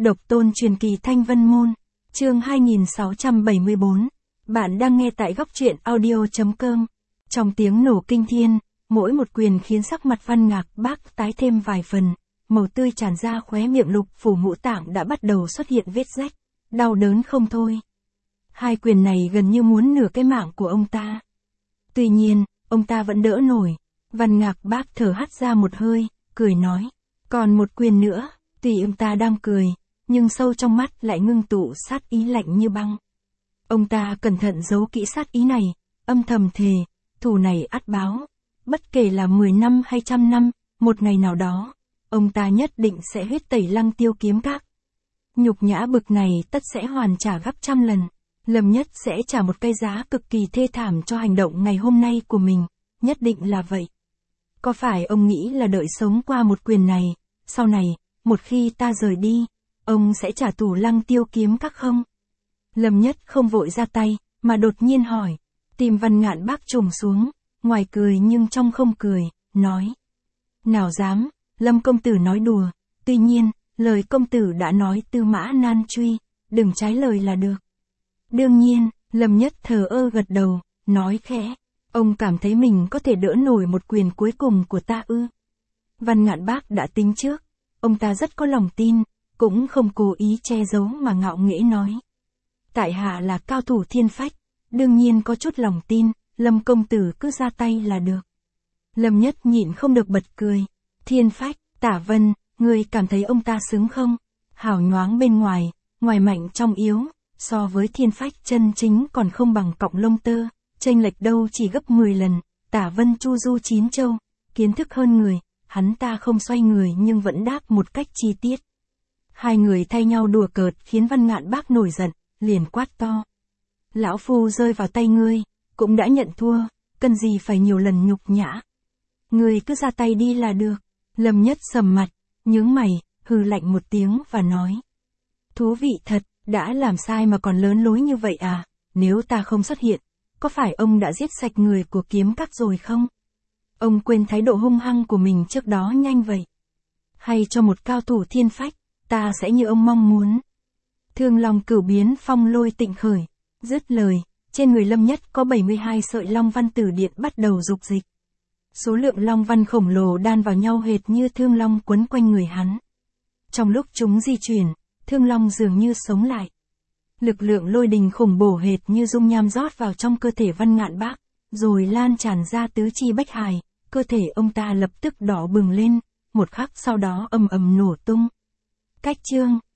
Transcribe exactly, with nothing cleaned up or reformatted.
Độc tôn truyền kỳ Thanh Vân Môn, chương hai nghìn sáu trăm bảy mươi bốn. Bạn đang nghe tại góc truyện audio chấm com. Trong tiếng nổ kinh thiên, mỗi một quyền khiến sắc mặt Văn Ngạc Bác tái thêm vài phần, màu tươi tràn ra khóe miệng, lục phủ ngũ tạng đã bắt đầu xuất hiện vết rách, đau đớn không thôi. Hai quyền này gần như muốn nửa cái mạng của ông ta. Tuy nhiên, ông ta vẫn đỡ nổi. Văn Ngạc Bác thở hắt ra một hơi, cười nói, còn một quyền nữa. Tuy ông ta đang cười, nhưng sâu trong mắt lại ngưng tụ sát ý lạnh như băng. Ông ta cẩn thận giấu kỹ sát ý này, âm thầm thề, thù này ắt báo. Bất kể là mười năm hay trăm năm, một ngày nào đó, ông ta nhất định sẽ huyết tẩy Lăng Tiêu kiếm các. Nhục nhã bực này tất sẽ hoàn trả gấp trăm lần. Lâm Nhất sẽ trả một cái giá cực kỳ thê thảm cho hành động ngày hôm nay của mình, nhất định là vậy. Có phải ông nghĩ là đợi sống qua một quyền này, sau này, một khi ta rời đi, ông sẽ trả thù Lăng Tiêu kiếm các không? Lâm Nhất không vội ra tay, mà đột nhiên hỏi. Tim Văn Ngạn Bác trùng xuống, ngoài cười nhưng trong không cười, nói. Nào dám, Lâm công tử nói đùa, tuy nhiên, lời công tử đã nói tư mã nan truy, đừng trái lời là được. Đương nhiên, Lâm Nhất thờ ơ gật đầu, nói khẽ. Ông cảm thấy mình có thể đỡ nổi một quyền cuối cùng của ta ư? Văn Ngạn Bác đã tính trước, ông ta rất có lòng tin, cũng không cố ý che giấu mà ngạo nghễ nói. Tại hạ là cao thủ thiên phách, đương nhiên có chút lòng tin, Lâm công tử cứ ra tay là được. Lâm Nhất nhịn không được bật cười. Thiên phách, Tả Vân, ngươi cảm thấy ông ta xứng không? Hào nhoáng bên ngoài, ngoài mạnh trong yếu, so với thiên phách chân chính còn không bằng cọng lông tơ, chênh lệch đâu chỉ gấp mười lần. Tả Vân chu du chín châu, kiến thức hơn người, hắn ta không xoay người nhưng vẫn đáp một cách chi tiết. Hai người thay nhau đùa cợt khiến Văn Ngạn Bác nổi giận, liền quát to. Lão phu rơi vào tay ngươi, cũng đã nhận thua, cần gì phải nhiều lần nhục nhã. Ngươi cứ ra tay đi là được. Lâm Nhất sầm mặt, nhướng mày, hừ lạnh một tiếng và nói. Thú vị thật, đã làm sai mà còn lớn lối như vậy à? Nếu ta không xuất hiện, có phải ông đã giết sạch người của kiếm các rồi không? Ông quên thái độ hung hăng của mình trước đó nhanh vậy. Hay cho một cao thủ thiên phách, ta sẽ như ông mong muốn. Thương Long Cửu biến phong lôi tịnh khởi. Dứt lời, trên người Lâm Nhất có bảy mươi hai sợi long văn tử điện bắt đầu dục dịch. Số lượng long văn khổng lồ đan vào nhau hệt như thương long quấn quanh người hắn. Trong lúc chúng di chuyển, thương long dường như sống lại. Lực lượng lôi đình khủng bổ hệt như dung nham rót vào trong cơ thể Văn Ngạn Bác, rồi lan tràn ra tứ chi bách hài, cơ thể ông ta lập tức đỏ bừng lên, một khắc sau đó ầm ầm nổ tung. Cách chương